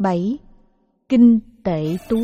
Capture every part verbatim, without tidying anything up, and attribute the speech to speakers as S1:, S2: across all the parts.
S1: bảy. Kinh Tệ Tú.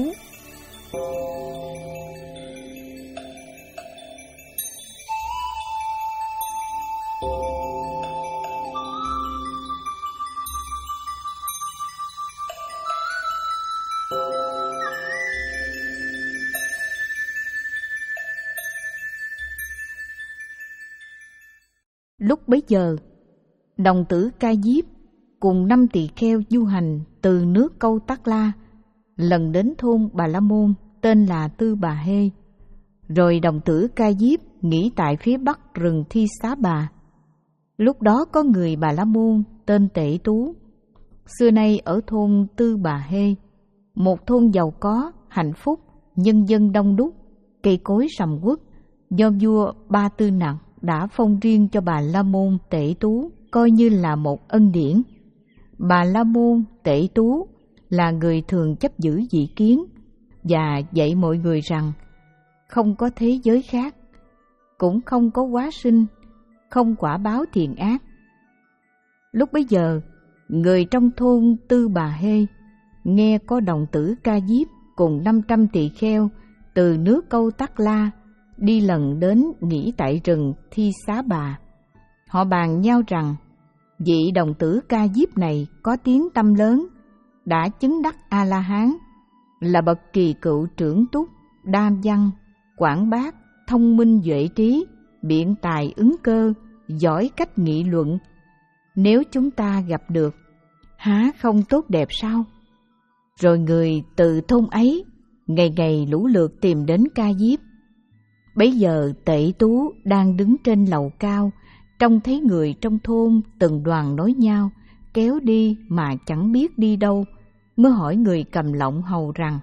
S1: Lúc bấy giờ, đồng tử Ca Diếp cùng năm tỳ kheo du hành từ nước Câu Tắc La lần đến thôn Bà La Môn tên là Tư Bà Hê. Rồi đồng tử Ca Diếp nghỉ tại phía bắc rừng Thi Xá Bà. Lúc đó có người Bà La Môn tên Tệ Tú, xưa nay ở thôn Tư Bà Hê, một thôn giàu có, hạnh phúc, nhân dân đông đúc, cây cối sầm uất, do vua Ba Tư Nặc đã phong riêng cho Bà La Môn Tệ Tú, coi như là một ân điển. Bà La Môn Tệ Tú là người thường chấp giữ dị kiến và dạy mọi người rằng không có thế giới khác, cũng không có hóa sinh, không quả báo thiện ác. Lúc bấy giờ, người trong thôn Tư Bà Hê nghe có đồng tử Ca Diếp cùng năm trăm tỳ kheo từ nước Câu Tắc La đi lần đến nghỉ tại rừng Thi Xá Bà. Họ bàn nhau rằng vị đồng tử Ca Diếp này có tiếng tăm lớn, đã chứng đắc A-la-hán, là bậc kỳ cựu trưởng túc, đam văn, quảng bác, thông minh duệ trí, biện tài ứng cơ, giỏi cách nghị luận. Nếu chúng ta gặp được, há không tốt đẹp sao? Rồi người từ thôn ấy ngày ngày lũ lượt tìm đến Ca Diếp. Bấy giờ Tệ Tú đang đứng trên lầu cao, trông thấy người trong thôn từng đoàn nói nhau, kéo đi mà chẳng biết đi đâu, mới hỏi người cầm lọng hầu rằng: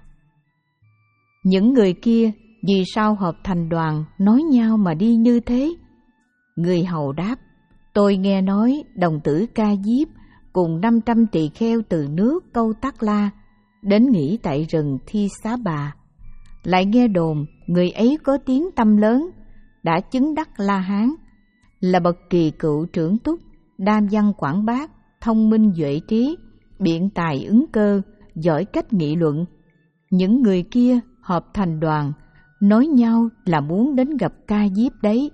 S1: những người kia vì sao hợp thành đoàn nói nhau mà đi như thế? Người hầu đáp: tôi nghe nói đồng tử Ca Diếp cùng năm trăm tỳ kheo từ nước Câu Tắc La đến nghỉ tại rừng Thi Xá Bà. Lại nghe đồn người ấy có tiếng tăm lớn, đã chứng đắc La Hán, là bậc kỳ cựu trưởng túc, đam văn quảng bác, thông minh duệ trí, biện tài ứng cơ, giỏi cách nghị luận. Những người kia hợp thành đoàn, nói nhau là muốn đến gặp Ca Diếp đấy.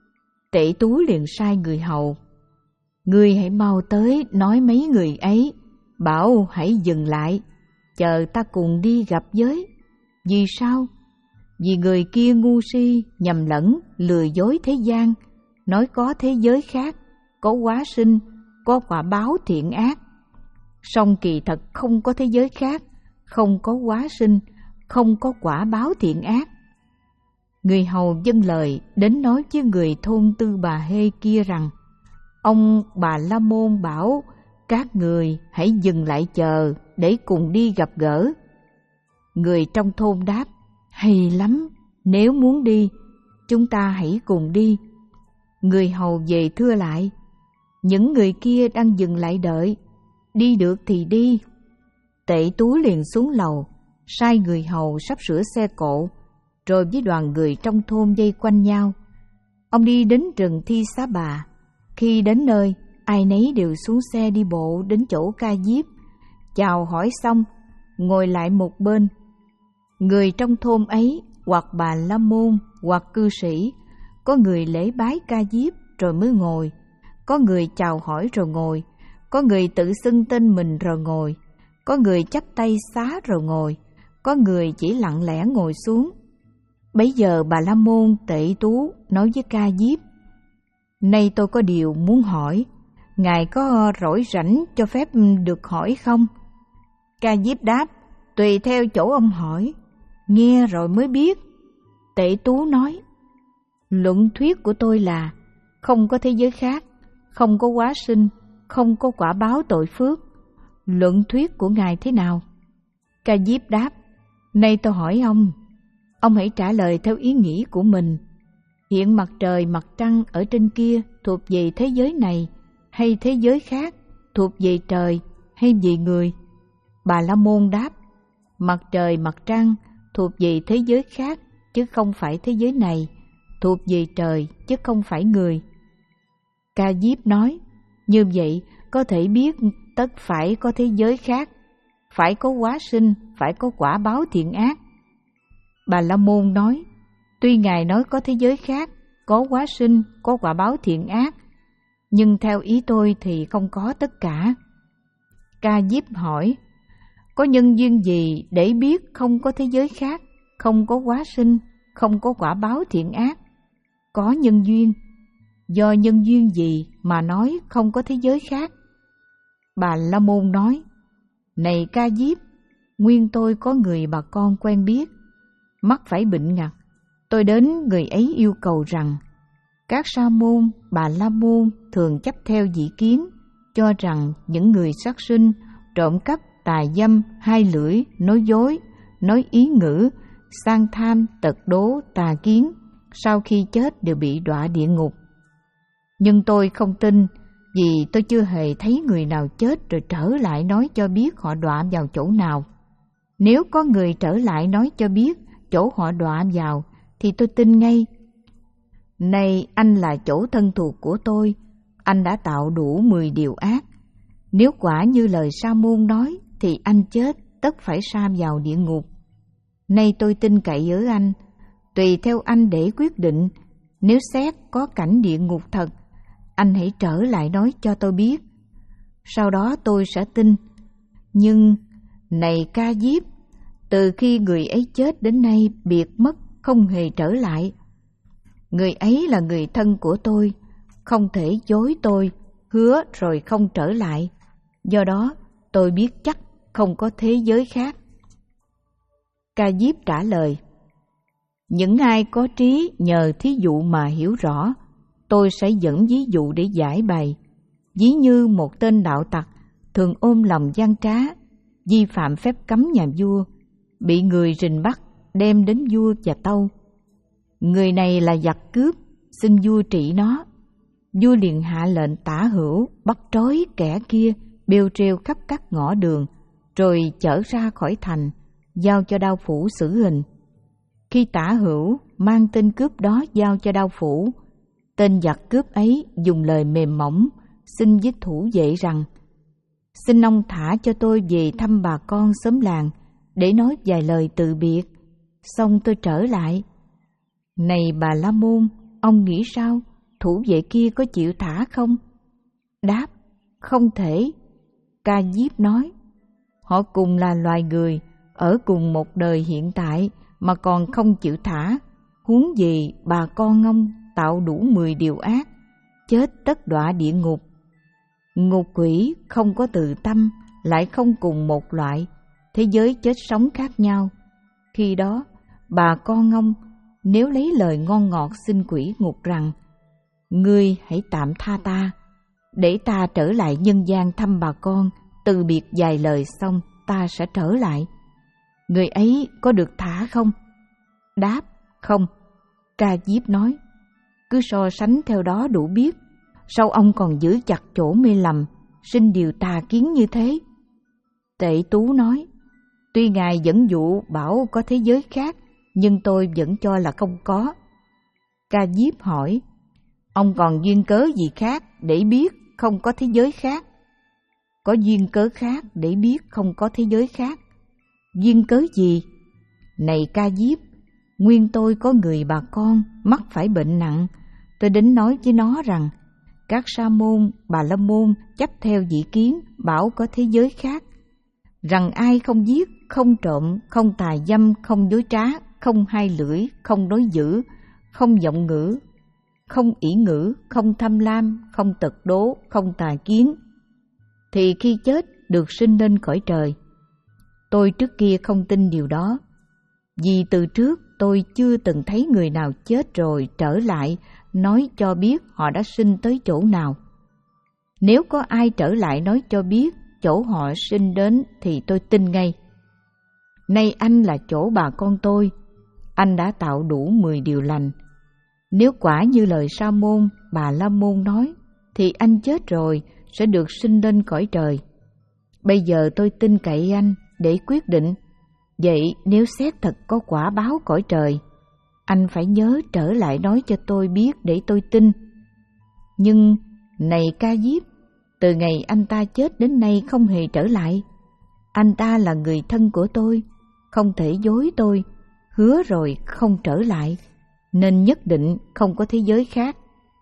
S1: Tệ Tú liền sai người hầu: ngươi hãy mau tới nói mấy người ấy, bảo hãy dừng lại, chờ ta cùng đi gặp với. Vì sao? Vì người kia ngu si, nhầm lẫn, lừa dối thế gian, nói có thế giới khác, có hóa sinh, có quả báo thiện ác. Song kỳ thật không có thế giới khác, không có hóa sinh, không có quả báo thiện ác. Người hầu dâng lời đến nói với người thôn Tư Bà Hê kia rằng: ông Bà La Môn bảo các người hãy dừng lại chờ để cùng đi gặp gỡ. Người trong thôn đáp: hay lắm, nếu muốn đi, chúng ta hãy cùng đi. Người hầu về thưa lại: những người kia đang dừng lại đợi, đi được thì đi. Tệ Tú liền xuống lầu, sai người hầu sắp sửa xe cộ, rồi với đoàn người trong thôn vây quanh nhau. Ông đi đến rừng Thi Xá Bà. Khi đến nơi, ai nấy đều xuống xe đi bộ đến chỗ Ca Diếp, chào hỏi xong, ngồi lại một bên. Người trong thôn ấy, hoặc Bà La Môn, hoặc cư sĩ, có người lễ bái Ca Diếp rồi mới ngồi, có người chào hỏi rồi ngồi, có người tự xưng tên mình rồi ngồi, có người chắp tay xá rồi ngồi, có người chỉ lặng lẽ ngồi xuống. Bấy giờ Bà La Môn Tệ Tú nói với Ca Diếp: nay tôi có điều muốn hỏi, ngài có rỗi rảnh cho phép được hỏi không? Ca Diếp đáp: tùy theo chỗ ông hỏi, nghe rồi mới biết. Tệ Tú nói: luận thuyết của tôi là không có thế giới khác, không có hóa sinh, không có quả báo tội phước. Luận thuyết của ngài thế nào? Ca Diếp đáp: nay tôi hỏi ông, ông hãy trả lời theo ý nghĩ của mình. Hiện mặt trời mặt trăng ở trên kia thuộc về thế giới này, hay thế giới khác, thuộc về trời hay về người? Bà La Môn đáp: mặt trời mặt trăng thuộc về thế giới khác, chứ không phải thế giới này, thuộc về trời chứ không phải người. Ca Diếp nói: như vậy có thể biết tất phải có thế giới khác. phải có hóa sinh, phải có quả báo thiện ác. Bà La Môn nói, tuy Ngài nói có thế giới khác, có hóa sinh, có quả báo thiện ác, nhưng theo ý tôi thì không có tất cả. Ca Diếp hỏi, có nhân duyên gì để biết không có thế giới khác, không có hóa sinh, không có quả báo thiện ác? Có nhân duyên. Do nhân duyên gì mà nói không có thế giới khác? Bà La Môn nói, này Ca Diếp, nguyên tôi có người bà con quen biết, mắc phải bệnh ngặt. Tôi đến người ấy yêu cầu rằng, các sa môn, bà La Môn thường chấp theo dị kiến, cho rằng những người sát sinh, trộm cắp, tà dâm, hai lưỡi, nói dối, nói ý ngữ, sang tham, tật đố, tà kiến, sau khi chết đều bị đọa địa ngục. Nhưng tôi không tin, vì tôi chưa hề thấy người nào chết rồi trở lại nói cho biết họ đọa vào chỗ nào. Nếu có người trở lại nói cho biết chỗ họ đọa vào, thì tôi tin ngay. Này anh là chỗ thân thuộc của tôi, anh đã tạo đủ mười điều ác. Nếu quả như lời Sa Môn nói, thì anh chết tất phải sa vào địa ngục. Nay tôi tin cậy ở anh, tùy theo anh để quyết định. Nếu xét có cảnh địa ngục thật, anh hãy trở lại nói cho tôi biết. Sau đó tôi sẽ tin. Nhưng, này Ca Diếp, từ khi người ấy chết đến nay biệt mất không hề trở lại. Người ấy là người thân của tôi, không thể dối tôi, hứa rồi không trở lại. Do đó, tôi biết chắc không có thế giới khác. Ca Diếp trả lời, những ai có trí nhờ thí dụ mà hiểu rõ, tôi sẽ dẫn ví dụ để giải bày. Ví như một tên đạo tặc thường ôm lòng gian trá, vi phạm phép cấm nhà vua, bị người rình bắt đem đến vua và tâu. Người này là giặc cướp, xin vua trị nó. Vua liền hạ lệnh tả hữu bắt trói kẻ kia, bêu trêu khắp các ngõ đường, rồi chở ra khỏi thành, giao cho đao phủ xử hình. Khi tả hữu mang tên cướp đó giao cho đao phủ, tên giặc cướp ấy dùng lời mềm mỏng xin với thủ vệ rằng, xin ông thả cho tôi về thăm bà con xóm làng để nói vài lời từ biệt, xong tôi trở lại. Này bà La Môn, ông nghĩ sao? Thủ vệ kia có chịu thả không? Đáp, không thể. Ca Diếp nói, họ cùng là loài người, ở cùng một đời hiện tại mà còn không chịu thả, huống gì bà con ông tạo đủ mười điều ác, chết tất đọa địa ngục. Ngục quỷ không có từ tâm, lại không cùng một loại, thế giới chết sống khác nhau. Khi đó, bà con ông nếu lấy lời ngon ngọt xin quỷ ngục rằng, ngươi hãy tạm tha ta, để ta trở lại nhân gian thăm bà con, từ biệt vài lời xong ta sẽ trở lại. Người ấy có được thả không? Đáp, không. Ca Diếp nói, cứ so sánh theo đó đủ biết, sao ông còn giữ chặt chỗ mê lầm, sinh điều tà kiến như thế? Tệ Tú nói, tuy Ngài dẫn dụ bảo có thế giới khác, nhưng tôi vẫn cho là không có. Ca Diếp hỏi, ông còn duyên cớ gì khác để biết không có thế giới khác? Có duyên cớ khác để biết không có thế giới khác. Duyên cớ gì? Này Ca Diếp, nguyên tôi có người bà con mắc phải bệnh nặng, tôi đến nói với nó rằng, các sa môn, bà la môn chấp theo dị kiến bảo có thế giới khác, rằng ai không giết, không trộm, không tà dâm, không dối trá, không hai lưỡi, không nói dữ, không giọng ngữ, không ỷ ngữ, không tham lam, không tật đố, không tà kiến, thì khi chết được sinh lên cõi trời. Tôi trước kia không tin điều đó, vì từ trước tôi chưa từng thấy người nào chết rồi trở lại nói cho biết họ đã sinh tới chỗ nào. Nếu có ai trở lại nói cho biết chỗ họ sinh đến thì tôi tin ngay. Nay anh là chỗ bà con tôi, anh đã tạo đủ mười điều lành. Nếu quả như lời Sa môn, bà La môn nói, thì anh chết rồi sẽ được sinh lên cõi trời. Bây giờ tôi tin cậy anh để quyết định. Vậy nếu xét thật có quả báo cõi trời, anh phải nhớ trở lại nói cho tôi biết để tôi tin. Nhưng, này Ca Diếp, từ ngày anh ta chết đến nay không hề trở lại. Anh ta là người thân của tôi, không thể dối tôi, hứa rồi không trở lại, nên nhất định không có thế giới khác.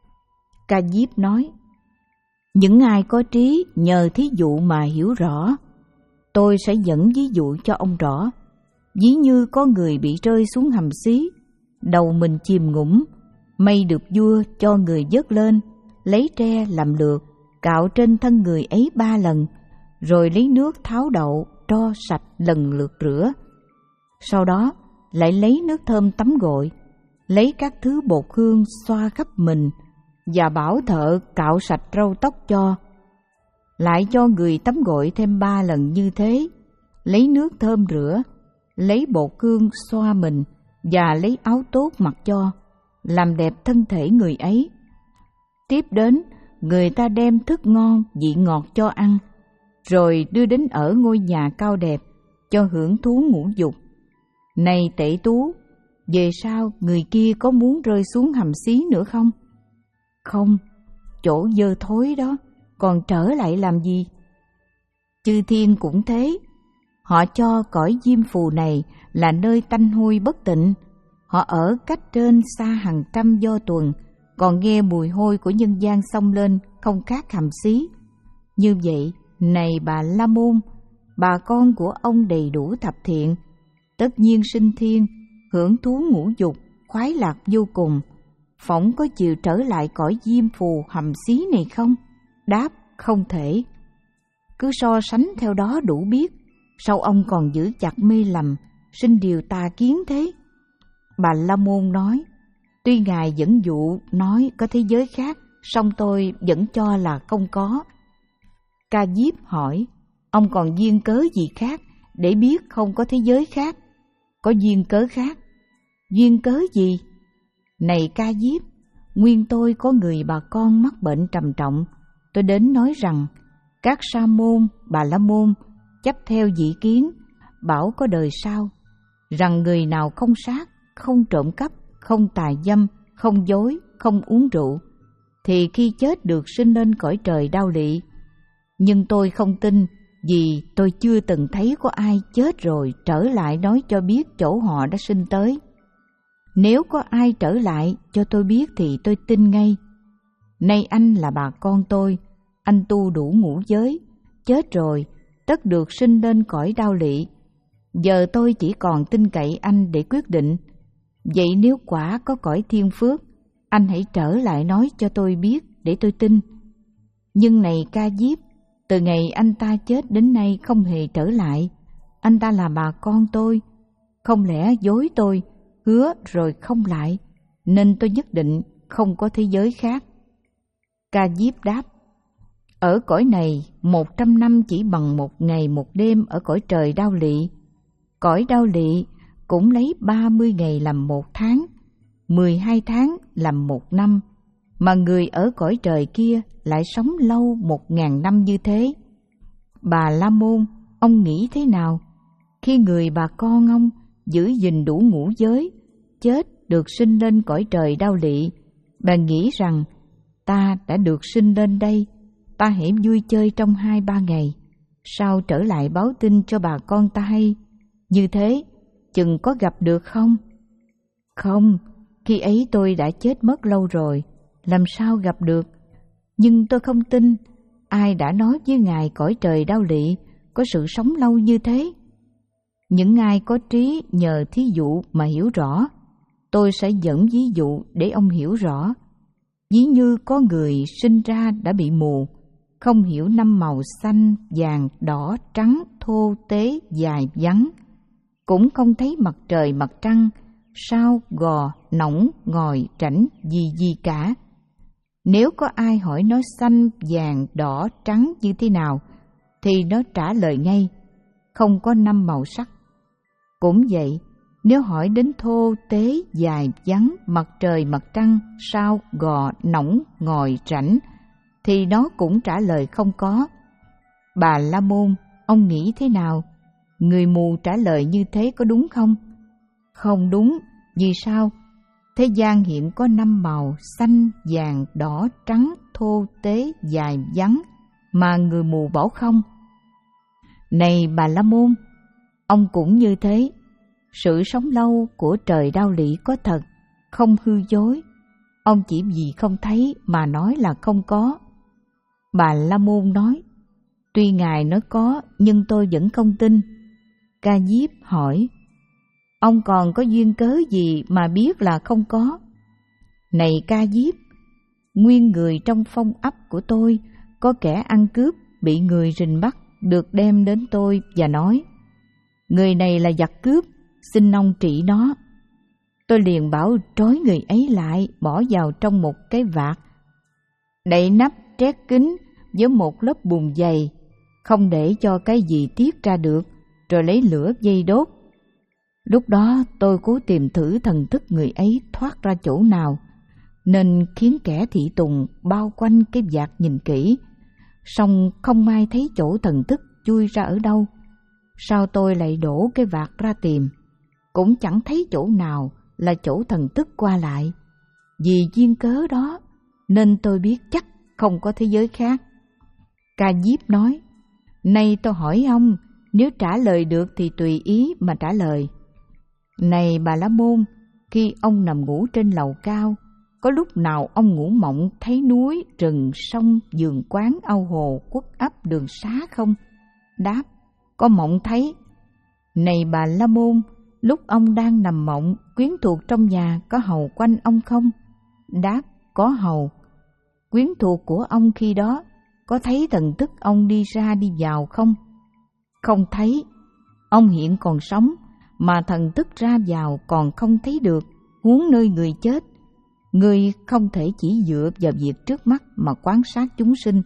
S1: Ca Diếp nói, những ai có trí nhờ thí dụ mà hiểu rõ. Tôi sẽ dẫn ví dụ cho ông rõ. Ví như có người bị rơi xuống hầm xí, đầu mình chìm ngủm, may được vua cho người vớt lên, lấy tre làm lược, cạo trên thân người ấy ba lần, rồi lấy nước tháo đậu, tro sạch lần lượt rửa. Sau đó lại lấy nước thơm tắm gội, lấy các thứ bột hương xoa khắp mình, và bảo thợ cạo sạch râu tóc cho. Lại cho người tắm gội thêm ba lần như thế, lấy nước thơm rửa, lấy bột hương xoa mình, và lấy áo tốt mặc cho, làm đẹp thân thể người ấy. Tiếp đến, người ta đem thức ngon, vị ngọt cho ăn, rồi đưa đến ở ngôi nhà cao đẹp, cho hưởng thú ngũ dục. Này tể tú, về sau người kia có muốn rơi xuống hầm xí nữa không? Không, chỗ dơ thối đó, còn trở lại làm gì? Chư thiên cũng thế, họ cho cõi diêm phù này là nơi tanh hôi bất tịnh. Họ ở cách trên xa hàng trăm do tuần, còn nghe mùi hôi của nhân gian xông lên không khác hầm xí. Như vậy, này bà La Môn, bà con của ông đầy đủ thập thiện, tất nhiên sinh thiên, hưởng thú ngũ dục, khoái lạc vô cùng. Phỏng có chịu trở lại cõi diêm phù hầm xí này không? Đáp, không thể. Cứ so sánh theo đó đủ biết, sao ông còn giữ chặt mê lầm, sinh điều tà kiến thế? Bà La Môn nói, tuy Ngài dẫn dụ nói có thế giới khác, song tôi vẫn cho là không có. Ca Diếp hỏi, ông còn duyên cớ gì khác để biết không có thế giới khác? Có duyên cớ khác. Duyên cớ gì? Này Ca Diếp, nguyên tôi có người bà con mắc bệnh trầm trọng, tôi đến nói rằng các sa môn, bà la môn chấp theo dị kiến, bảo có đời sau, rằng người nào không sát, không trộm cắp, không tà dâm, không dối, không uống rượu, thì khi chết được sinh lên cõi trời đao lị. Nhưng tôi không tin, vì tôi chưa từng thấy có ai chết rồi trở lại nói cho biết chỗ họ đã sinh tới. Nếu có ai trở lại cho tôi biết thì tôi tin ngay. Nay anh là bà con tôi, anh tu đủ ngũ giới, chết rồi, tất được sinh lên cõi đao lị. Giờ tôi chỉ còn tin cậy anh để quyết định. Vậy nếu quả có cõi thiên phước, anh hãy trở lại nói cho tôi biết để tôi tin. Nhưng này Ca Diếp, từ ngày anh ta chết đến nay không hề trở lại. Anh ta là bà con tôi, không lẽ dối tôi, hứa rồi không lại, nên tôi nhất định không có thế giới khác. Ca Diếp đáp, ở cõi này một trăm năm chỉ bằng một ngày một đêm ở cõi trời đao lị. Cõi đao lị cũng lấy ba mươi ngày làm một tháng, mười hai tháng làm một năm, mà người ở cõi trời kia lại sống lâu một ngàn năm như thế. Bà La Môn, ông nghĩ thế nào? Khi người bà con ông giữ gìn đủ ngũ giới, chết được sinh lên cõi trời đao lị, bạn nghĩ rằng ta đã được sinh lên đây, ta hãy vui chơi trong hai ba ngày, sau trở lại báo tin cho bà con ta hay. Như thế, chừng có gặp được không? Không, khi ấy tôi đã chết mất lâu rồi, làm sao gặp được? Nhưng tôi không tin, ai đã nói với Ngài cõi trời đao lị có sự sống lâu như thế? Những ai có trí nhờ thí dụ mà hiểu rõ, tôi sẽ dẫn ví dụ để ông hiểu rõ. Ví như có người sinh ra đã bị mù, không hiểu năm màu xanh, vàng, đỏ, trắng, thô, tế, dài, vắng, cũng không thấy mặt trời mặt trăng, sao, gò, nỏng, ngòi, rảnh gì gì cả. Nếu có ai hỏi nó xanh, vàng, đỏ, trắng như thế nào, thì nó trả lời ngay, không có năm màu sắc. Cũng vậy, nếu hỏi đến thô, tế, dài, vắng, mặt trời, mặt trăng, sao, gò, nỏng, ngòi, rảnh, thì nó cũng trả lời không có. Bà La Môn, ông nghĩ thế nào? Người mù trả lời như thế có đúng không? Không đúng, vì sao? Thế gian hiện có năm màu xanh, vàng, đỏ, trắng, thô, tế, dài, vắng, mà người mù bảo không. Này Bà La Môn, ông cũng như thế. Sự sống lâu của trời Đao Lị có thật, không hư dối. Ông chỉ vì không thấy mà nói là không có. Bà La Môn nói, tuy Ngài nói có nhưng tôi vẫn không tin. Ca Diếp hỏi, ông còn có duyên cớ gì mà biết là không có? Này Ca Diếp, nguyên người trong phong ấp của tôi có kẻ ăn cướp bị người rình bắt được đem đến tôi và nói, người này là giặc cướp, xin ông trị nó. Tôi liền bảo trói người ấy lại, bỏ vào trong một cái vạt, đậy nắp trét kín với một lớp bùn dày, không để cho cái gì tiết ra được, rồi lấy lửa dây đốt. Lúc đó tôi cố tìm thử thần thức người ấy thoát ra chỗ nào, nên khiến kẻ thị tùng bao quanh cái vạt nhìn kỹ, song không ai thấy chỗ thần thức chui ra ở đâu. Sau tôi lại đổ cái vạt ra tìm, cũng chẳng thấy chỗ nào là chỗ thần thức qua lại. Vì duyên cớ đó nên tôi biết chắc không có thế giới khác. Ca Diếp nói, nay tôi hỏi ông, nếu trả lời được thì tùy ý mà trả lời. Này Bà La Môn, khi ông nằm ngủ trên lầu cao, có lúc nào ông ngủ mộng thấy núi, rừng, sông, vườn quán, ao hồ, quất ấp, đường xá không? Đáp, có mộng thấy. Này Bà La Môn, lúc ông đang nằm mộng, quyến thuộc trong nhà có hầu quanh ông không? Đáp, có hầu. Quyến thuộc của ông khi đó có thấy thần thức ông đi ra đi vào không? Không thấy. Ông hiện còn sống mà thần thức ra vào còn không thấy được, huống nơi người chết. Người không thể chỉ dựa vào việc trước mắt mà quan sát chúng sinh.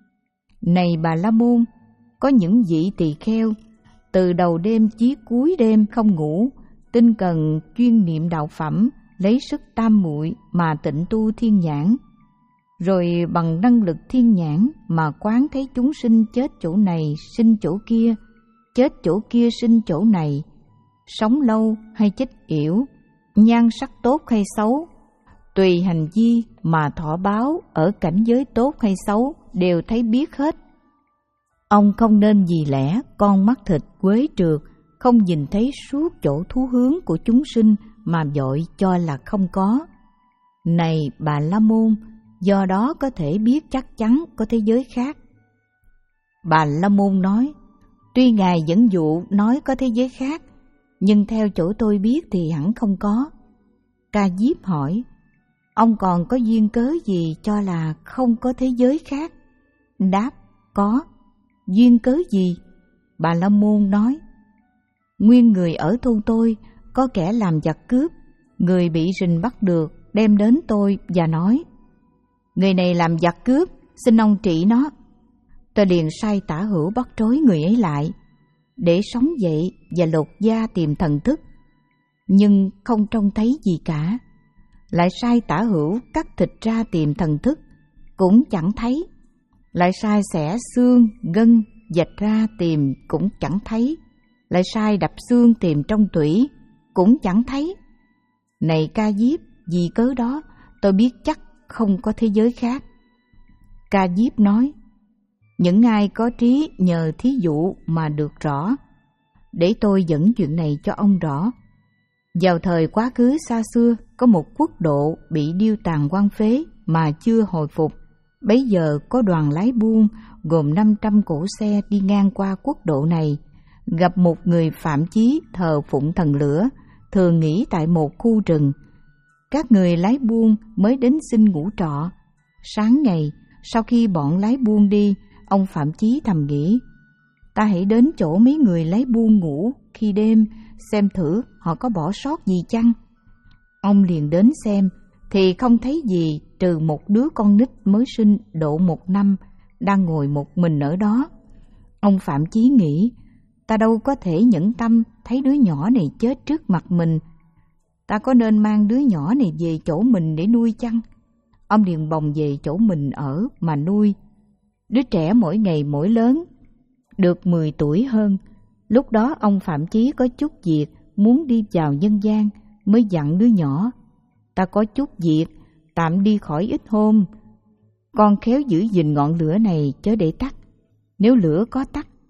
S1: Này Bà La Môn, có những vị tỳ kheo từ đầu đêm chí cuối đêm không ngủ, tinh cần chuyên niệm đạo phẩm, lấy sức tam muội mà tịnh tu thiên nhãn, rồi bằng năng lực thiên nhãn mà quán thấy chúng sinh chết chỗ này sinh chỗ kia, chết chỗ kia sinh chỗ này, sống lâu hay chết yểu, nhan sắc tốt hay xấu, tùy hành vi mà thọ báo, ở cảnh giới tốt hay xấu đều thấy biết hết. Ông không nên vì lẽ con mắt thịt quế trượt, không nhìn thấy suốt chỗ thú hướng của chúng sinh mà vội cho là không có. Này Bà La Môn, do đó có thể biết chắc chắn có thế giới khác. Bà La Môn nói, tuy Ngài dẫn dụ nói có thế giới khác, nhưng theo chỗ tôi biết thì hẳn không có. Ca Diếp hỏi, ông còn có duyên cớ gì cho là không có thế giới khác? Đáp, có. Duyên cớ gì? Bà La Môn nói, nguyên người ở thôn tôi có kẻ làm giặc cướp, người bị rình bắt được đem đến tôi và nói, người này làm giặc cướp, xin ông trị nó. Tôi liền sai tả hữu bắt trói người ấy lại, để sống dậy và lột da tìm thần thức, nhưng không trông thấy gì cả. Lại sai tả hữu cắt thịt ra tìm thần thức, cũng chẳng thấy. Lại sai xẻ xương, gân, vạch ra tìm, cũng chẳng thấy. Lại sai đập xương tìm trong tủy, cũng chẳng thấy. Này Ca Diếp, vì cớ đó tôi biết chắc không có thế giới khác. Ca Diếp nói, những ai có trí nhờ thí dụ mà được rõ, để tôi dẫn chuyện này cho ông rõ. Vào thời quá khứ xa xưa, có một quốc độ bị điêu tàn hoang phế mà chưa hồi phục. Bấy giờ có đoàn lái buôn gồm năm trăm cỗ xe đi ngang qua quốc độ này, gặp một người phạm chí thờ phụng thần lửa, thường nghỉ tại một khu rừng. Các người lái buôn mới đến xin ngủ trọ. Sáng ngày, sau khi bọn lái buôn đi, ông phạm chí thầm nghĩ, ta hãy đến chỗ mấy người lái buôn ngủ khi đêm, xem thử họ có bỏ sót gì chăng. Ông liền đến xem, thì không thấy gì trừ một đứa con nít mới sinh độ một năm, đang ngồi một mình ở đó. Ông phạm chí nghĩ, ta đâu có thể nhẫn tâm thấy đứa nhỏ này chết trước mặt mình. Ta có nên mang đứa nhỏ này về chỗ mình để nuôi chăng? Ông liền bồng về chỗ mình ở mà nuôi. Đứa trẻ mỗi ngày mỗi lớn, được mười tuổi hơn. Lúc đó ông phạm chí có chút việc muốn đi vào nhân gian, mới dặn đứa nhỏ, ta có chút việc, tạm đi khỏi ít hôm. Con khéo giữ gìn ngọn lửa này chớ để tắt. Nếu lửa có tắt,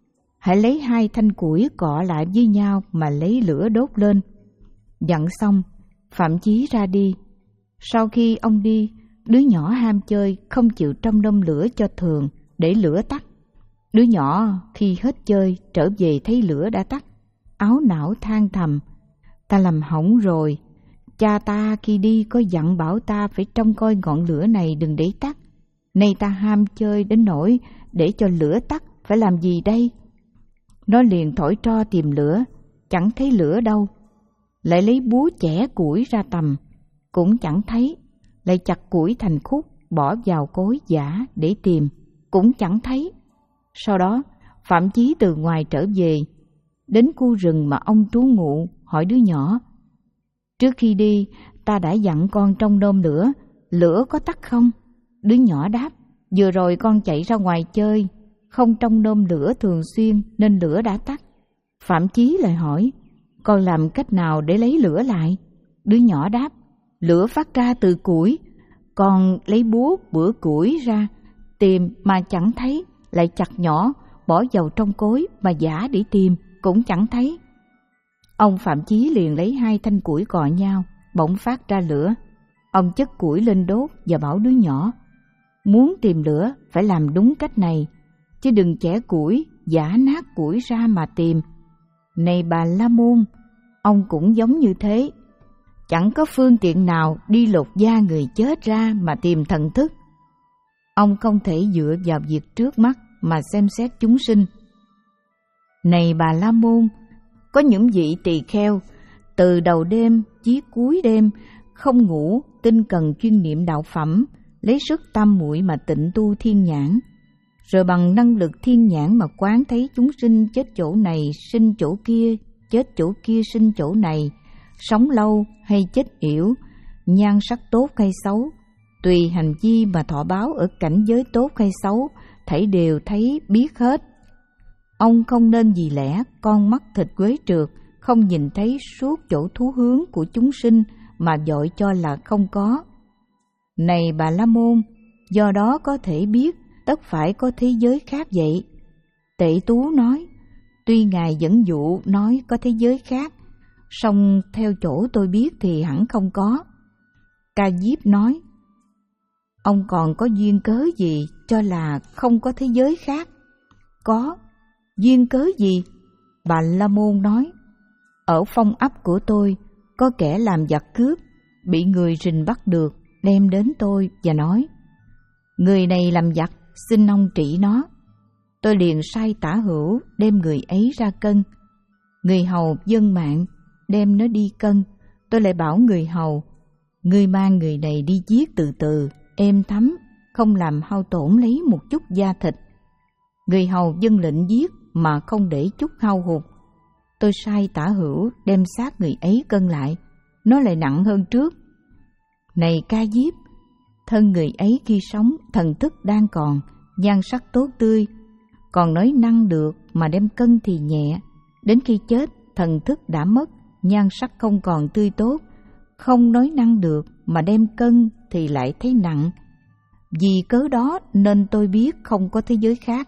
S1: hãy lấy hai thanh củi cọ lại với nhau mà lấy lửa đốt lên. Dặn xong, Phạm Chí ra đi. Sau khi ông đi, đứa nhỏ ham chơi không chịu trông nom lửa cho thường, để lửa tắt. Đứa nhỏ khi hết chơi trở về thấy lửa đã tắt, áo não than thầm: ta làm hỏng rồi. Cha ta khi đi có dặn bảo ta phải trông coi ngọn lửa này đừng để tắt. Nay ta ham chơi đến nỗi để cho lửa tắt, phải làm gì đây? Nó liền thổi tro tìm lửa, chẳng thấy lửa đâu. Lại lấy búa chẻ củi ra tầm, cũng chẳng thấy. Lại chặt củi thành khúc, bỏ vào cối giã để tìm, cũng chẳng thấy. Sau đó, Phạm Chí từ ngoài trở về, đến khu rừng mà ông trú ngụ, hỏi đứa nhỏ: trước khi đi, ta đã dặn con trông nom lửa, lửa có tắt không? Đứa nhỏ đáp: vừa rồi con chạy ra ngoài chơi, không trông nom lửa thường xuyên nên lửa đã tắt. Phạm Chí lại hỏi: con làm cách nào để lấy lửa lại? Đứa nhỏ đáp: lửa phát ra từ củi. Con lấy búa bữa củi ra, tìm mà chẳng thấy, lại chặt nhỏ, bỏ vào trong cối mà giã để tìm, cũng chẳng thấy. Ông Phạm Chí liền lấy hai thanh củi cọ nhau, bỗng phát ra lửa. Ông chất củi lên đốt và bảo đứa nhỏ: muốn tìm lửa phải làm đúng cách này, chứ đừng chẻ củi, giã nát củi ra mà tìm. Này Bà La Môn, ông cũng giống như thế. Chẳng có phương tiện nào đi lột da người chết ra mà tìm thần thức. Ông không thể dựa vào việc trước mắt mà xem xét chúng sinh. Này Bà La Môn, có những vị tỳ kheo từ đầu đêm chí cuối đêm không ngủ, tinh cần chuyên niệm đạo phẩm, lấy sức tam muội mà tịnh tu thiên nhãn, rồi bằng năng lực thiên nhãn mà quán thấy chúng sinh chết chỗ này sinh chỗ kia, chết chỗ kia sinh chỗ này, sống lâu hay chết yểu, nhan sắc tốt hay xấu, tùy hành vi mà thọ báo ở cảnh giới tốt hay xấu, thảy đều thấy biết hết. Ông không nên vì lẽ con mắt thịt quế trượt, không nhìn thấy suốt chỗ thú hướng của chúng sinh mà vội cho là không có. Này Bà La Môn, do đó có thể biết tất phải có thế giới khác vậy. Tệ Tú nói: tuy Ngài dẫn dụ nói có thế giới khác, song theo chỗ tôi biết thì hẳn không có. Ca Diếp nói: ông còn có duyên cớ gì cho là không có thế giới khác? Có. Duyên cớ gì? Bà La Môn nói: ở phong ấp của tôi có kẻ làm giặc cướp, bị người rình bắt được, đem đến tôi và nói: người này làm giặc, xin ông trị nó. Tôi liền sai tả hữu đem người ấy ra cân. Người hầu dân mạng đem nó đi cân. Tôi lại bảo người hầu: ngươi mang người này đi giết từ từ, êm thấm, không làm hao tổn lấy một chút da thịt. Người hầu dân lệnh giết mà không để chút hao hụt. Tôi sai tả hữu đem xác người ấy cân lại, nó lại nặng hơn trước. Này Ca Diếp, thân người ấy khi sống thần thức đang còn, nhan sắc tốt tươi, còn nói năng được mà đem cân thì nhẹ. Đến khi chết thần thức đã mất, nhan sắc không còn tươi tốt, không nói năng được mà đem cân thì lại thấy nặng. Vì cớ đó nên tôi biết không có thế giới khác.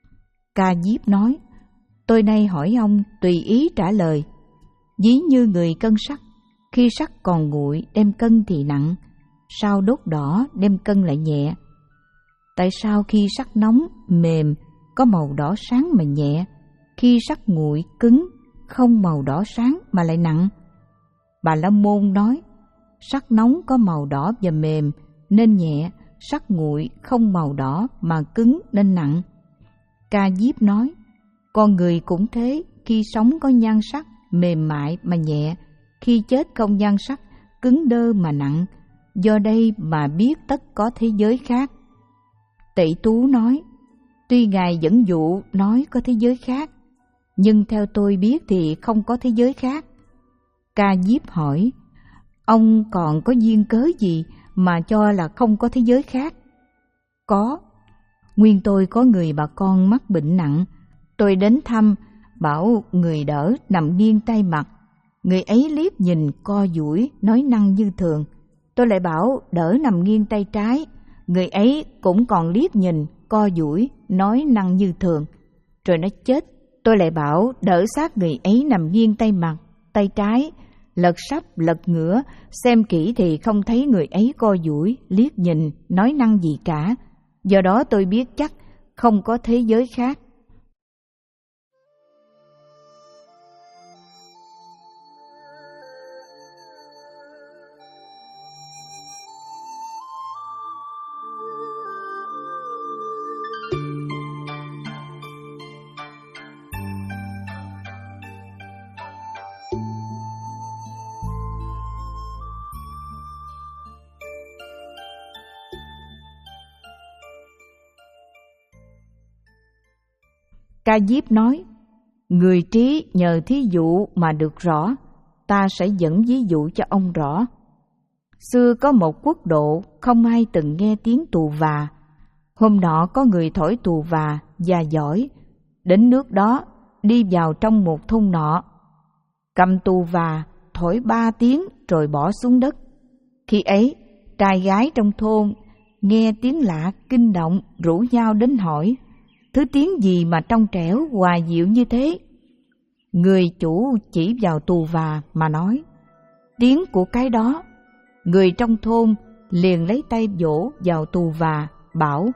S1: Ca Diếp nói: tôi nay hỏi ông tùy ý trả lời. Ví như người cân sắt, khi sắt còn nguội đem cân thì nặng, sau đốt đỏ đem cân lại nhẹ. Tại sao khi sắt nóng mềm có màu đỏ sáng mà nhẹ, khi sắt nguội cứng không màu đỏ sáng mà lại nặng? Bà La Môn nói: sắt nóng có màu đỏ và mềm nên nhẹ, sắt nguội không màu đỏ mà cứng nên nặng. Ca Diếp nói: con người cũng thế, khi sống có nhan sắc mềm mại mà nhẹ, khi chết không nhan sắc cứng đơ mà nặng. Do đây mà biết tất có thế giới khác. Tệ Tú nói: tuy Ngài dẫn dụ nói có thế giới khác, nhưng theo tôi biết thì không có thế giới khác. Ca Diếp hỏi: ông còn có duyên cớ gì mà cho là không có thế giới khác? Có. Nguyên tôi có người bà con mắc bệnh nặng, tôi đến thăm, bảo người đỡ nằm nghiêng tay mặt. Người ấy liếc nhìn co duỗi nói năng như thường. Tôi lại bảo đỡ nằm nghiêng tay trái, người ấy cũng còn liếc nhìn co duỗi nói năng như thường. Rồi nó chết, tôi Tôi lại bảo đỡ xác người ấy nằm nghiêng tay mặt, tay trái, lật sắp lật ngửa, xem kỹ thì không thấy người ấy co duỗi, liếc nhìn, nói năng gì cả. Do đó tôi biết chắc không có thế giới khác. Ca Diếp nói, người trí nhờ thí dụ mà được rõ, ta sẽ dẫn ví dụ cho ông rõ. Xưa có một quốc độ không ai từng nghe tiếng tù và. Hôm nọ có người thổi tù và và giỏi, đến nước đó đi vào trong một thôn nọ, cầm tù và thổi ba tiếng rồi bỏ xuống đất. Khi ấy trai gái trong thôn nghe tiếng lạ kinh động, rủ nhau đến hỏi, thứ tiếng gì mà trong trẻo hòa dịu như thế? Người chủ chỉ vào tù và mà nói, tiếng của cái đó. Người trong thôn liền lấy tay vỗ vào tù và, bảo,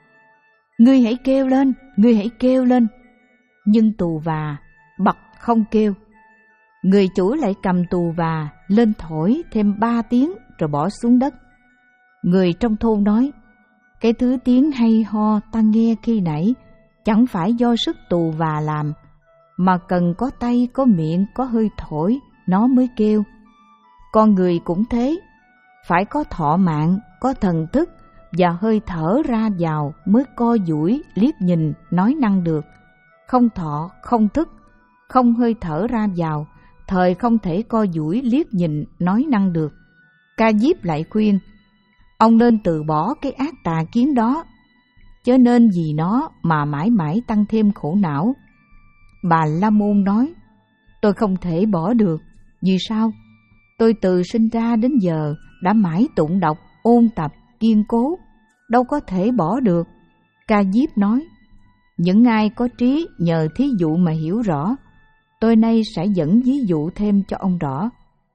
S1: ngươi hãy kêu lên, ngươi hãy kêu lên. Nhưng tù và bật không kêu. Người chủ lại cầm tù và lên thổi thêm ba tiếng rồi bỏ xuống đất. Người trong thôn nói, cái thứ tiếng hay ho ta nghe khi nãy chẳng phải do sức tù và làm, mà cần có tay, có miệng, có hơi thổi, nó mới kêu. Con người cũng thế, phải có thọ mạng, có thần thức và hơi thở ra vào mới co duỗi, liếc nhìn, nói năng được. Không thọ, không thức, không hơi thở ra vào, thời không thể co duỗi, liếc nhìn, nói năng được. Ca Diếp lại khuyên, ông nên từ bỏ cái ác tà kiến đó, chớ nên vì nó mà mãi mãi tăng thêm khổ não. Bà La Môn nói, tôi không thể bỏ được. Vì sao? Tôi từ sinh ra đến giờ đã mãi tụng đọc, ôn tập, kiên cố, đâu có thể bỏ được. Ca Diếp nói, những ai có trí nhờ thí dụ mà hiểu rõ, tôi nay sẽ dẫn ví dụ thêm cho ông rõ.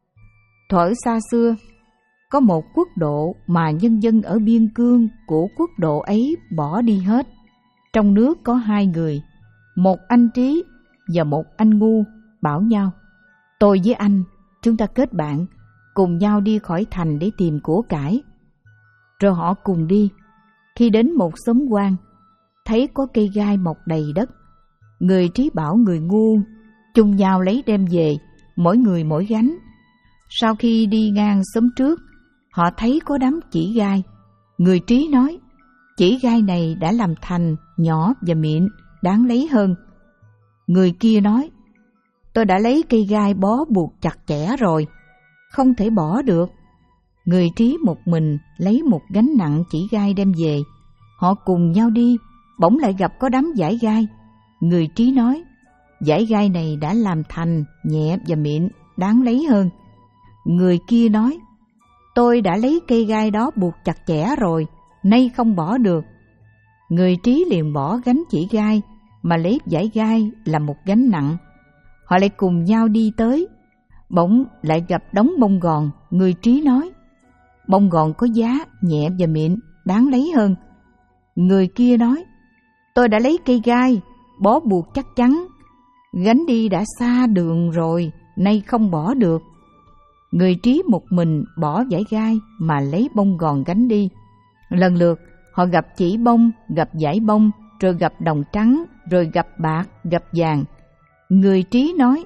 S1: Thuở xa xưa, có một quốc độ mà nhân dân ở biên cương của quốc độ ấy bỏ đi hết. Trong nước có hai người, một anh trí và một anh ngu, bảo nhau, tôi với anh, chúng ta kết bạn, cùng nhau đi khỏi thành để tìm của cải. Rồi họ cùng đi. Khi đến một xóm quan, thấy có cây gai mọc đầy đất. Người trí bảo người ngu chung nhau lấy đem về, mỗi người mỗi gánh. Sau khi đi ngang xóm trước, họ thấy có đám chỉ gai. Người trí nói, chỉ gai này đã làm thành, nhỏ và mịn, đáng lấy hơn. Người kia nói, tôi đã lấy cây gai bó buộc chặt chẽ rồi, không thể bỏ được. Người trí một mình lấy một gánh nặng chỉ gai đem về. Họ cùng nhau đi, bỗng lại gặp có đám dải gai. Người trí nói, dải gai này đã làm thành, nhẹ và mịn, đáng lấy hơn. Người kia nói, tôi đã lấy cây gai đó buộc chặt chẽ rồi, nay không bỏ được. Người trí liền bỏ gánh chỉ gai mà lấy dải gai làm một gánh nặng. Họ lại cùng nhau đi tới, bỗng lại gặp đống bông gòn. Người trí nói, bông gòn có giá, nhẹ và mịn, đáng lấy hơn. Người kia nói, tôi đã lấy cây gai bó buộc chắc chắn, gánh đi đã xa đường rồi, nay không bỏ được. Người trí một mình bỏ dải gai mà lấy bông gòn gánh đi. Lần lượt họ gặp chỉ bông, gặp dải bông, rồi gặp đồng trắng, rồi gặp bạc, gặp vàng. Người trí nói,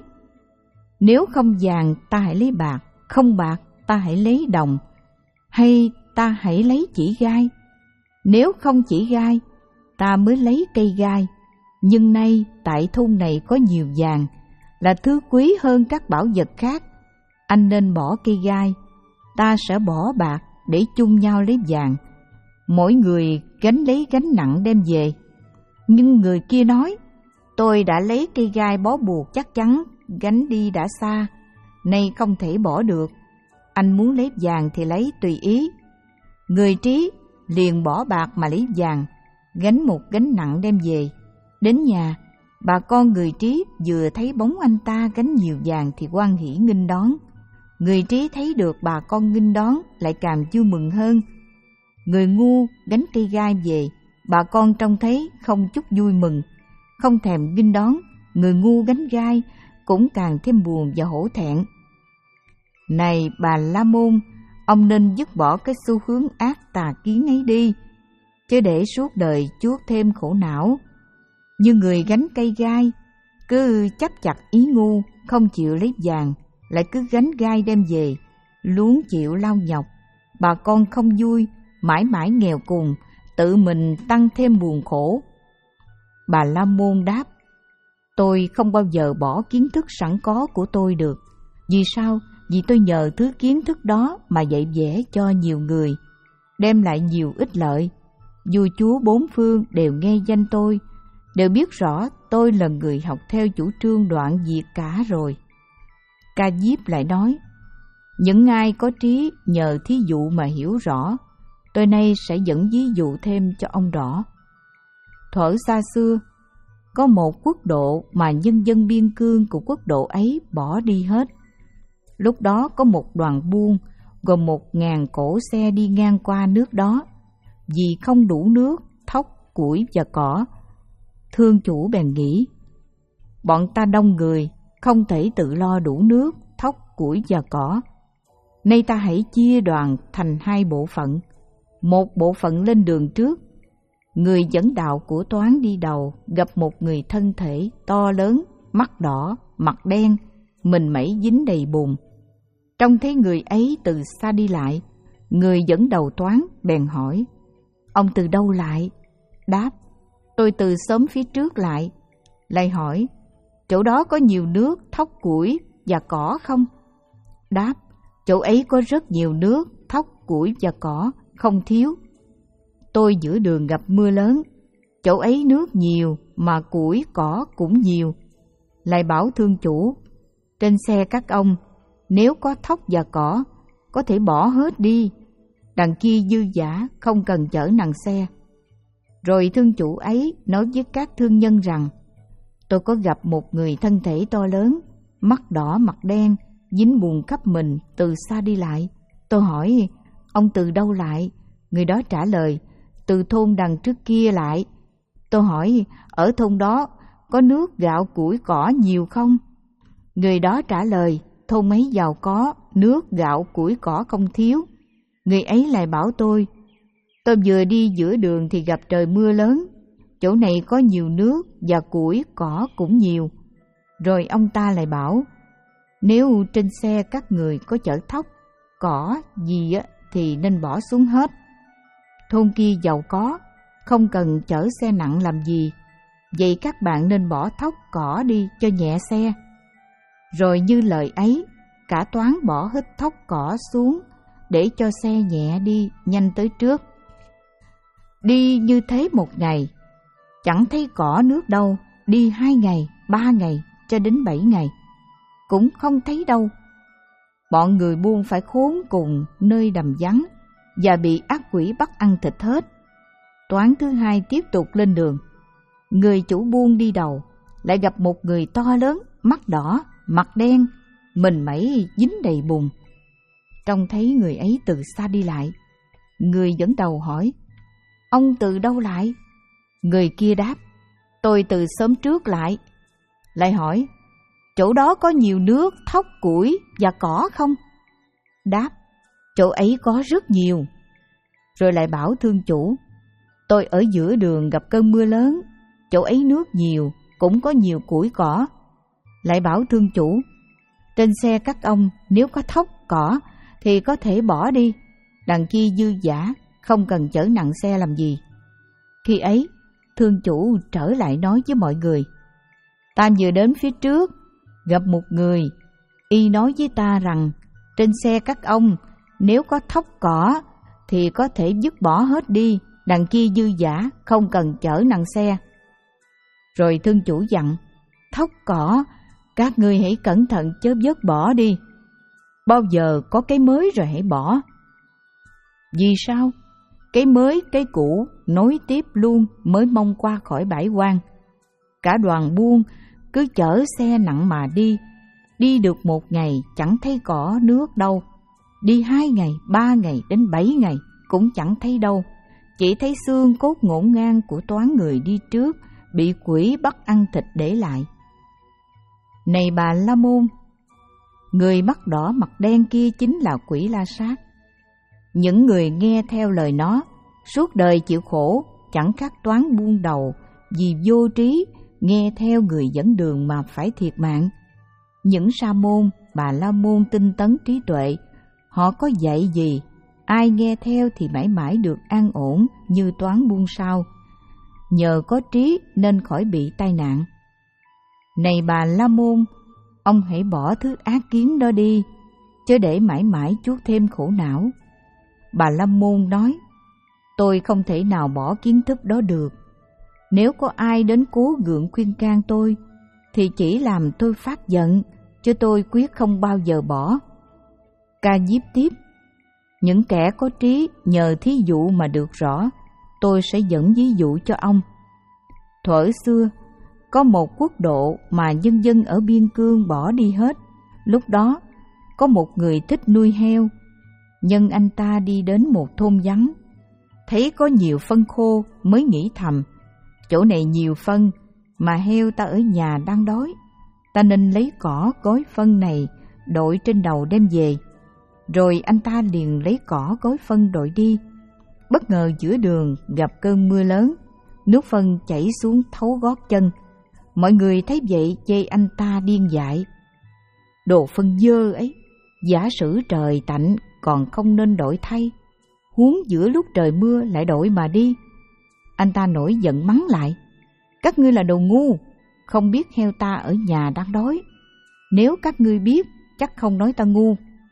S1: nếu không vàng ta hãy lấy bạc, không bạc ta hãy lấy đồng, hay ta hãy lấy chỉ gai. Nếu không chỉ gai, ta mới lấy cây gai. Nhưng nay tại thôn này có nhiều vàng, là thứ quý hơn các bảo vật khác. Anh nên bỏ cây gai, ta sẽ bỏ bạc để chung nhau lấy vàng. Mỗi người gánh lấy gánh nặng đem về. Nhưng người kia nói, tôi đã lấy cây gai bó buộc chắc chắn, gánh đi đã xa, nay không thể bỏ được. Anh muốn lấy vàng thì lấy tùy ý. Người trí liền bỏ bạc mà lấy vàng, gánh một gánh nặng đem về. Đến nhà, Bà con người Trí vừa thấy bóng anh ta gánh nhiều vàng thì hoan hỉ nghênh đón. Người Trí thấy được bà con nghênh đón lại càng vui mừng hơn. Người ngu gánh cây gai về, bà con trông thấy không chút vui mừng, không thèm nghênh đón. Người ngu gánh gai cũng càng thêm buồn và hổ thẹn. Này Bà La Môn, ông nên dứt bỏ cái xu hướng ác tà kiến ấy đi, chứ để suốt đời chuốc thêm khổ não. Như người gánh cây gai, cứ chấp chặt ý ngu, không chịu lấy vàng, lại cứ gánh gai đem về, luống chịu lao nhọc. Bà con không vui, mãi mãi nghèo cùng, tự mình tăng thêm buồn khổ. Bà La Môn đáp: tôi không bao giờ bỏ kiến thức sẵn có của tôi được. Vì sao? Vì tôi nhờ thứ kiến thức đó mà dạy dỗ cho nhiều người, đem lại nhiều ích lợi. Vua chúa bốn phương đều nghe danh tôi, đều biết rõ tôi là người học theo chủ trương đoạn diệt cả rồi. Ca Diếp lại nói: những ai có trí nhờ thí dụ mà hiểu rõ, tôi nay sẽ dẫn ví dụ thêm cho ông rõ. Thuở xa xưa, có một quốc độ mà nhân dân biên cương của quốc độ ấy bỏ đi hết. Lúc đó có một đoàn buôn gồm một ngàn cỗ xe đi ngang qua nước đó. Vì không đủ nước, thóc, củi và cỏ, thương chủ bèn nghĩ: bọn ta đông người, không thể tự lo đủ nước, thóc, củi và cỏ. Nay ta hãy chia đoàn thành hai bộ phận. Một bộ phận lên đường trước. Người dẫn đạo của toán đi đầu gặp một người thân thể to lớn, mắt đỏ, mặt đen, mình mẩy dính đầy bùn. Trông thấy người ấy từ xa đi lại, người dẫn đầu toán bèn hỏi: ông từ đâu lại? Đáp: tôi từ xóm phía trước lại. Lại hỏi: chỗ đó có nhiều nước, thóc, củi và cỏ không? Đáp: chỗ ấy có rất nhiều nước, thóc, củi và cỏ, không thiếu. Tôi giữa đường gặp mưa lớn, chỗ ấy nước nhiều mà củi cỏ cũng nhiều. Lại bảo thương chủ: trên xe các ông nếu có thóc và cỏ, có thể bỏ hết đi, đằng kia dư dả, không cần chở nặng xe. Rồi thương chủ ấy nói với các thương nhân rằng: tôi có gặp một người thân thể to lớn, mắt đỏ mặt đen, dính bùn khắp mình, từ xa đi lại. Tôi hỏi: ông từ đâu lại? Người đó trả lời: từ thôn đằng trước kia lại. Tôi hỏi: ở thôn đó có nước, gạo, củi, cỏ nhiều không? Người đó trả lời: thôn ấy giàu có, nước, gạo, củi, cỏ không thiếu. Người ấy lại bảo tôi: tôi vừa đi giữa đường thì gặp trời mưa lớn, chỗ này có nhiều nước và củi, cỏ cũng nhiều. Rồi ông ta lại bảo: nếu trên xe các người có chở thóc, cỏ gì á, thì nên bỏ xuống hết. Thôn kia giàu có, không cần chở xe nặng làm gì, vậy các bạn nên bỏ thóc cỏ đi cho nhẹ xe. Rồi như lời ấy, cả toán bỏ hết thóc cỏ xuống để cho xe nhẹ đi, nhanh tới trước. Đi như thế một ngày, chẳng thấy cỏ nước đâu. Đi hai ngày, ba ngày, cho đến bảy ngày, cũng không thấy đâu. Bọn người buôn phải khốn cùng nơi đầm vắng và bị ác quỷ bắt ăn thịt hết. Toán thứ hai tiếp tục lên đường. Người chủ buôn đi đầu lại gặp một người to lớn, mắt đỏ, mặt đen, mình mẩy dính đầy bùn. Trông thấy người ấy từ xa đi lại, người dẫn đầu hỏi: ông từ đâu lại? Người kia đáp: tôi từ sớm trước lại. Lại hỏi: chỗ đó có nhiều nước, thóc, củi và cỏ không? Đáp: chỗ ấy có rất nhiều. Rồi lại bảo thương chủ: tôi ở giữa đường gặp cơn mưa lớn, chỗ ấy nước nhiều, cũng có nhiều củi cỏ. Lại bảo thương chủ: trên xe các ông nếu có thóc, cỏ thì có thể bỏ đi, đằng kia dư dả, không cần chở nặng xe làm gì. Khi ấy, thương chủ trở lại nói với mọi người: ta vừa đến phía trước, gặp một người, y nói với ta rằng trên xe các ông nếu có thóc cỏ thì có thể dứt bỏ hết đi, đằng kia dư dả, không cần chở nặng xe. Rồi thương chủ dặn: thóc cỏ các ngươi hãy cẩn thận chớ vớt bỏ đi, bao giờ có cái mới rồi hãy bỏ. Vì sao? Cái mới cái cũ nối tiếp luôn mới mong qua khỏi bãi quan. Cả đoàn buôn cứ chở xe nặng mà đi, đi được một ngày chẳng thấy cỏ nước đâu, đi hai ngày, ba ngày đến bảy ngày cũng chẳng thấy đâu, chỉ thấy xương cốt ngổn ngang của toán người đi trước bị quỷ bắt ăn thịt để lại. Này Bà La Môn, người mắt đỏ mặt đen kia chính là quỷ La Sát. Những người nghe theo lời nó suốt đời chịu khổ, chẳng khác toán buôn đầu vì vô trí nghe theo người dẫn đường mà phải thiệt mạng. Những sa môn, Bà La Môn tinh tấn trí tuệ, họ có dạy gì, ai nghe theo thì mãi mãi được an ổn như toán buôn sao. Nhờ có trí nên khỏi bị tai nạn. Này Bà La Môn, ông hãy bỏ thứ ác kiến đó đi, chớ để mãi mãi chuốc thêm khổ não. Bà La Môn nói, tôi không thể nào bỏ kiến thức đó được. Nếu có ai đến cố gượng khuyên can tôi, thì chỉ làm tôi phát giận, chứ tôi quyết không bao giờ bỏ. Ca Diếp tiếp, những kẻ có trí nhờ thí dụ mà được rõ, tôi sẽ dẫn ví dụ cho ông. Thuở xưa, có một quốc độ mà nhân dân ở biên cương bỏ đi hết. Lúc đó, có một người thích nuôi heo. Nhân anh ta đi đến một thôn vắng, thấy có nhiều phân khô mới nghĩ thầm, chỗ này nhiều phân mà heo ta ở nhà đang đói, ta nên lấy cỏ gói phân này đội trên đầu đem về. Rồi anh ta liền lấy cỏ gói phân đội đi. Bất ngờ giữa đường gặp cơn mưa lớn, nước phân chảy xuống thấu gót chân. Mọi người thấy vậy chê anh ta điên dại. Đồ phân dơ ấy, giả sử trời tạnh còn không nên đổi thay, huống giữa lúc trời mưa lại đổi mà đi. Anh ta nổi giận mắng lại, các ngươi là đồ ngu, không biết heo ta ở nhà đang đói. Nếu các ngươi biết, chắc không nói ta ngu.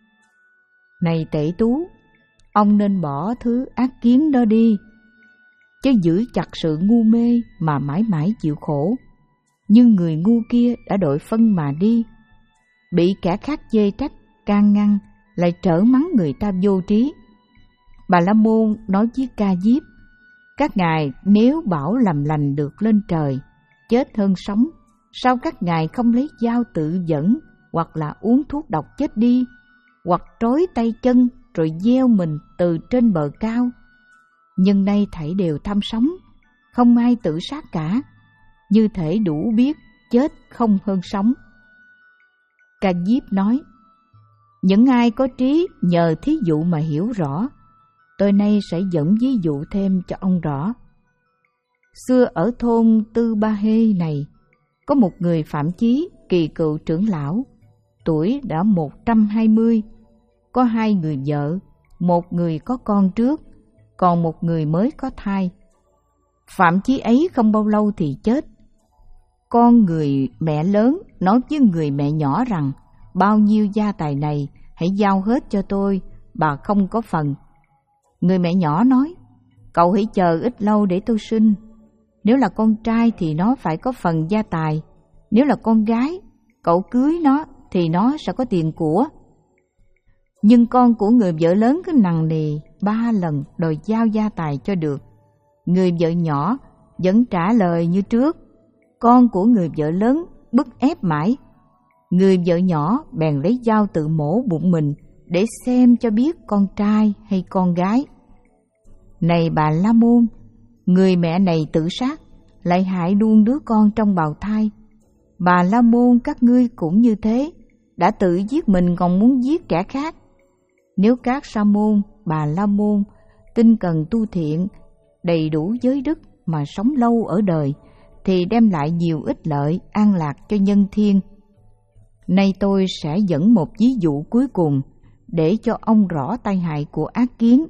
S1: Này Tệ Tú, ông nên bỏ thứ ác kiến đó đi, chứ giữ chặt sự ngu mê mà mãi mãi chịu khổ. Nhưng người ngu kia đã đội phân mà đi, bị kẻ khác chê trách, can ngăn, lại trở mắng người ta vô trí. Bà La Môn nói với Ca Diếp, các ngài nếu bảo làm lành được lên trời, chết hơn sống, sao các ngài không lấy dao tự dẫn, hoặc là uống thuốc độc chết đi, hoặc trói tay chân rồi gieo mình từ trên bờ cao? Nhưng nay thảy đều tham sống, không ai tự sát cả, như thể đủ biết chết không hơn sống. Ca Diếp nói, những ai có trí nhờ thí dụ mà hiểu rõ, tôi nay sẽ dẫn ví dụ thêm cho ông rõ. Xưa ở thôn Tư Ba Hê này, có một người phạm chí kỳ cựu trưởng lão, tuổi đã một trăm hai mươi, có hai người vợ, một người có con trước, còn một người mới có thai. Phạm chí ấy không bao lâu thì chết. Con người mẹ lớn nói với người mẹ nhỏ rằng, bao nhiêu gia tài này hãy giao hết cho tôi, bà không có phần. Người mẹ nhỏ nói, cậu hãy chờ ít lâu để tôi sinh. Nếu là con trai thì nó phải có phần gia tài, nếu là con gái, cậu cưới nó thì nó sẽ có tiền của. Nhưng con của người vợ lớn cứ nằng nì ba lần đòi giao gia tài cho được. Người vợ nhỏ vẫn trả lời như trước. Con của người vợ lớn bức ép mãi. Người vợ nhỏ bèn lấy dao tự mổ bụng mình để xem cho biết con trai hay con gái. Này Bà La Môn, người mẹ này tự sát, lại hại luôn đứa con trong bào thai. Bà La Môn các ngươi cũng như thế, đã tự giết mình còn muốn giết kẻ khác. Nếu các sa môn, Bà La Môn tinh cần tu thiện, đầy đủ giới đức mà sống lâu ở đời, thì đem lại nhiều ích lợi an lạc cho nhân thiên. Nay tôi sẽ dẫn một ví dụ cuối cùng để cho ông rõ tai hại của ác kiến.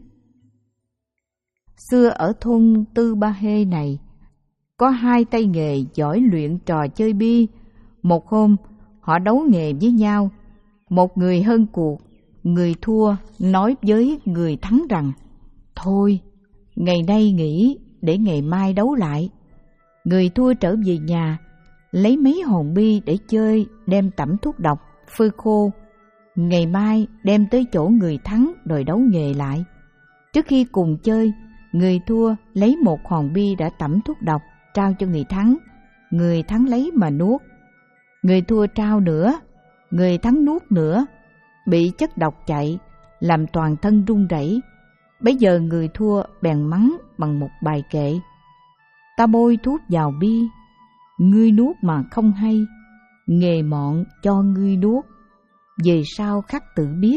S1: Xưa ở thôn Tư Ba Hê này, có hai tay nghề giỏi luyện trò chơi bi. Một hôm, họ đấu nghề với nhau. Một người hơn cuộc, người thua nói với người thắng rằng, thôi, ngày nay nghỉ để ngày mai đấu lại. Người thua trở về nhà, lấy mấy hòn bi để chơi, đem tẩm thuốc độc, phơi khô. Ngày mai đem tới chỗ người thắng đòi đấu nghề lại. Trước khi cùng chơi, người thua lấy một hòn bi đã tẩm thuốc độc trao cho người thắng. người thắng lấy mà nuốt, người thua trao nữa, người thắng nuốt nữa, bị chất độc chạy, làm toàn thân run rẩy. Bấy giờ người thua bèn mắng bằng một bài kệ: ta bôi thuốc vào bi, ngươi nuốt mà không hay, nghề mọn cho ngươi nuốt, về sau khắc tự biết.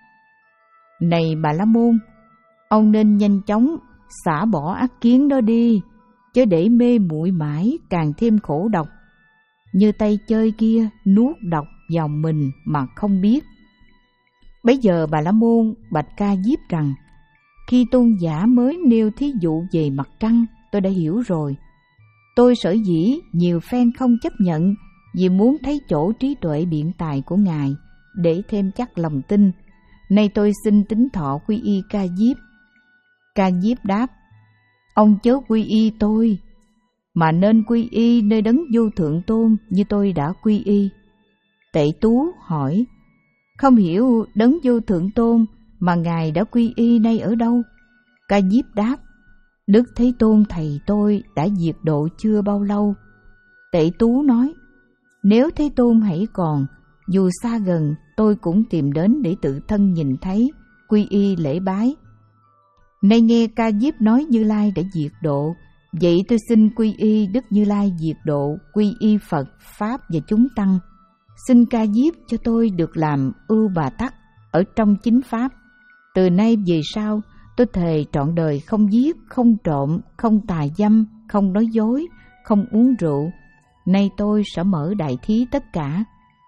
S1: Này Bà La Môn, ông nên nhanh chóng xả bỏ ác kiến đó đi, chớ để mê muội mãi càng thêm khổ độc, như tay chơi kia nuốt độc vào mình mà không biết. Bấy giờ Bà La Môn bạch Ca Diếp rằng: khi tôn giả mới nêu thí dụ về mặt trăng, tôi đã hiểu rồi. Tôi sở dĩ nhiều phen không chấp nhận vì muốn thấy chỗ trí tuệ biện tài của Ngài để thêm chắc lòng tin. Nay tôi xin tín thọ quy y Ca Diếp. Ca Diếp đáp: ông chớ quy y tôi, mà nên quy y nơi đấng vô thượng tôn như tôi đã quy y. Tệ Tú hỏi: không hiểu đấng vô thượng tôn mà Ngài đã quy y nay ở đâu? Ca Diếp đáp: Đức Thế Tôn thầy tôi đã diệt độ chưa bao lâu. Tệ Tú nói: nếu Thế Tôn hãy còn, dù xa gần tôi cũng tìm đến để tự thân nhìn thấy, quy y lễ bái. Nay nghe Ca Diếp nói Như Lai đã diệt độ, vậy tôi xin quy y Đức Như Lai diệt độ, quy y Phật, Pháp và chúng tăng. Xin Ca Diếp cho tôi được làm ưu bà tắc ở trong chính Pháp. Từ nay về sau, tôi thề trọn đời không giết, không trộm, không tà dâm, không nói dối, không uống rượu. Nay tôi sẽ mở đại thí tất cả.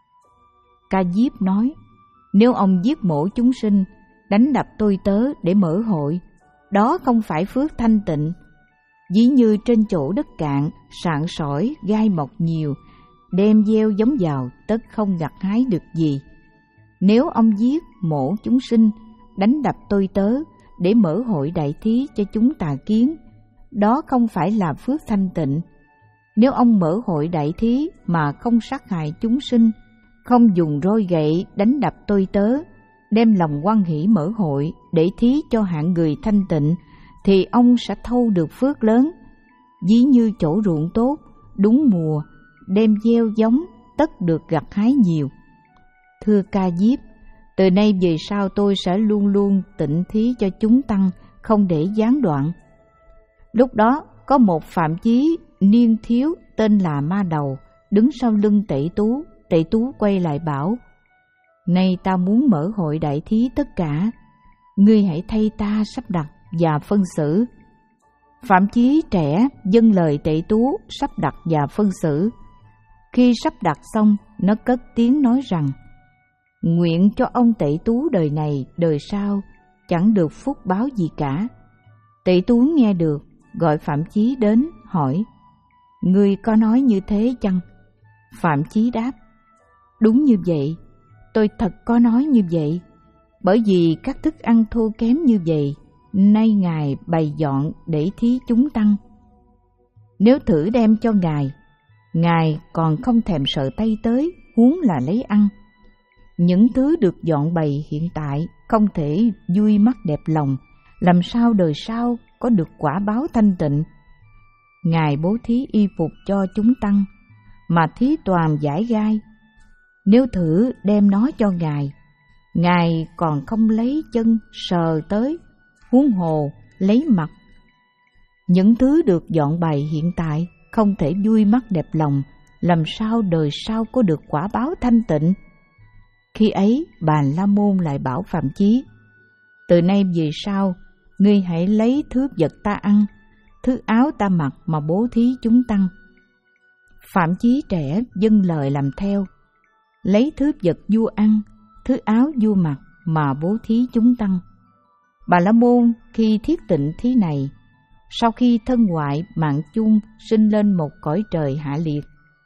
S1: Ca Diếp nói: nếu ông giết mổ chúng sinh, đánh đập tôi tớ để mở hội, đó không phải phước thanh tịnh. Ví như trên chỗ đất cạn, sạn sỏi, gai mọc nhiều, đem gieo giống vào tất không gặt hái được gì. Nếu ông giết mổ chúng sinh, đánh đập tôi tớ để mở hội đại thí cho chúng tà kiến, đó không phải là phước thanh tịnh. Nếu ông mở hội đại thí mà không sát hại chúng sinh, không dùng roi gậy đánh đập tôi tớ, đem lòng hoan hỷ mở hội để thí cho hạng người thanh tịnh, thì ông sẽ thâu được phước lớn. Ví như chỗ ruộng tốt, đúng mùa, đem gieo giống, tất được gặt hái nhiều. Thưa Ca Diếp, từ nay về sau tôi sẽ luôn luôn tịnh thí cho chúng tăng, không để gián đoạn. Lúc đó có một phạm chí niên thiếu tên là Ma Đầu đứng sau lưng Tệ Tú. Tệ Tú quay lại bảo: nay ta muốn mở hội đại thí tất cả, ngươi hãy thay ta sắp đặt và phân xử. Phạm chí trẻ dâng lời Tệ Tú sắp đặt và phân xử. Khi sắp đặt xong, nó cất tiếng nói rằng: nguyện cho ông Tệ Tú đời này đời sau chẳng được phúc báo gì cả. Tệ Tú nghe được, gọi Phạm Chí đến hỏi: ngươi có nói như thế chăng? Phạm Chí đáp: đúng như vậy, tôi thật có nói như vậy. Bởi vì các thức ăn thô kém như vậy, nay Ngài bày dọn để thí chúng tăng. Nếu thử đem cho Ngài, Ngài còn không thèm sợ tay tới, huống là lấy ăn. Những thứ được dọn bày hiện tại không thể vui mắt đẹp lòng, làm sao đời sau có được quả báo thanh tịnh. Ngài bố thí y phục cho chúng tăng, mà thí toàn giải gai. Nếu thử đem nó cho Ngài, Ngài còn không lấy chân sờ tới, huống hồ lấy mặt. Những thứ được dọn bày hiện tại không thể vui mắt đẹp lòng, làm sao đời sau có được quả báo thanh tịnh. Khi ấy Bà La Môn lại bảo Phạm Chí: từ nay về sau, ngươi hãy lấy thứ vật ta ăn, thứ áo ta mặc mà bố thí chúng tăng. Phạm Chí trẻ dâng lời làm theo, lấy thứ vật vua ăn, thứ áo vua mặc mà bố thí chúng tăng. Bà La Môn khi thiết tịnh thí này, sau khi thân ngoại mạng chung sinh lên một cõi trời hạ liệt.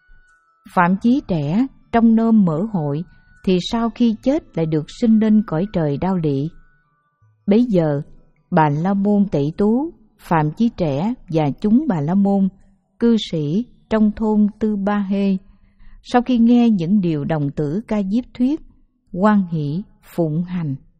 S1: Phạm Chí trẻ trong nôm mở hội, thì sau khi chết lại được sinh lên cõi trời đao lị. Bấy giờ Bà La Môn Tệ Tú, Phạm Chí trẻ và chúng Bà La Môn cư sĩ trong thôn Tư Ba Hê, sau khi nghe những điều đồng tử Ca Diếp thuyết, hoan hỷ phụng hành.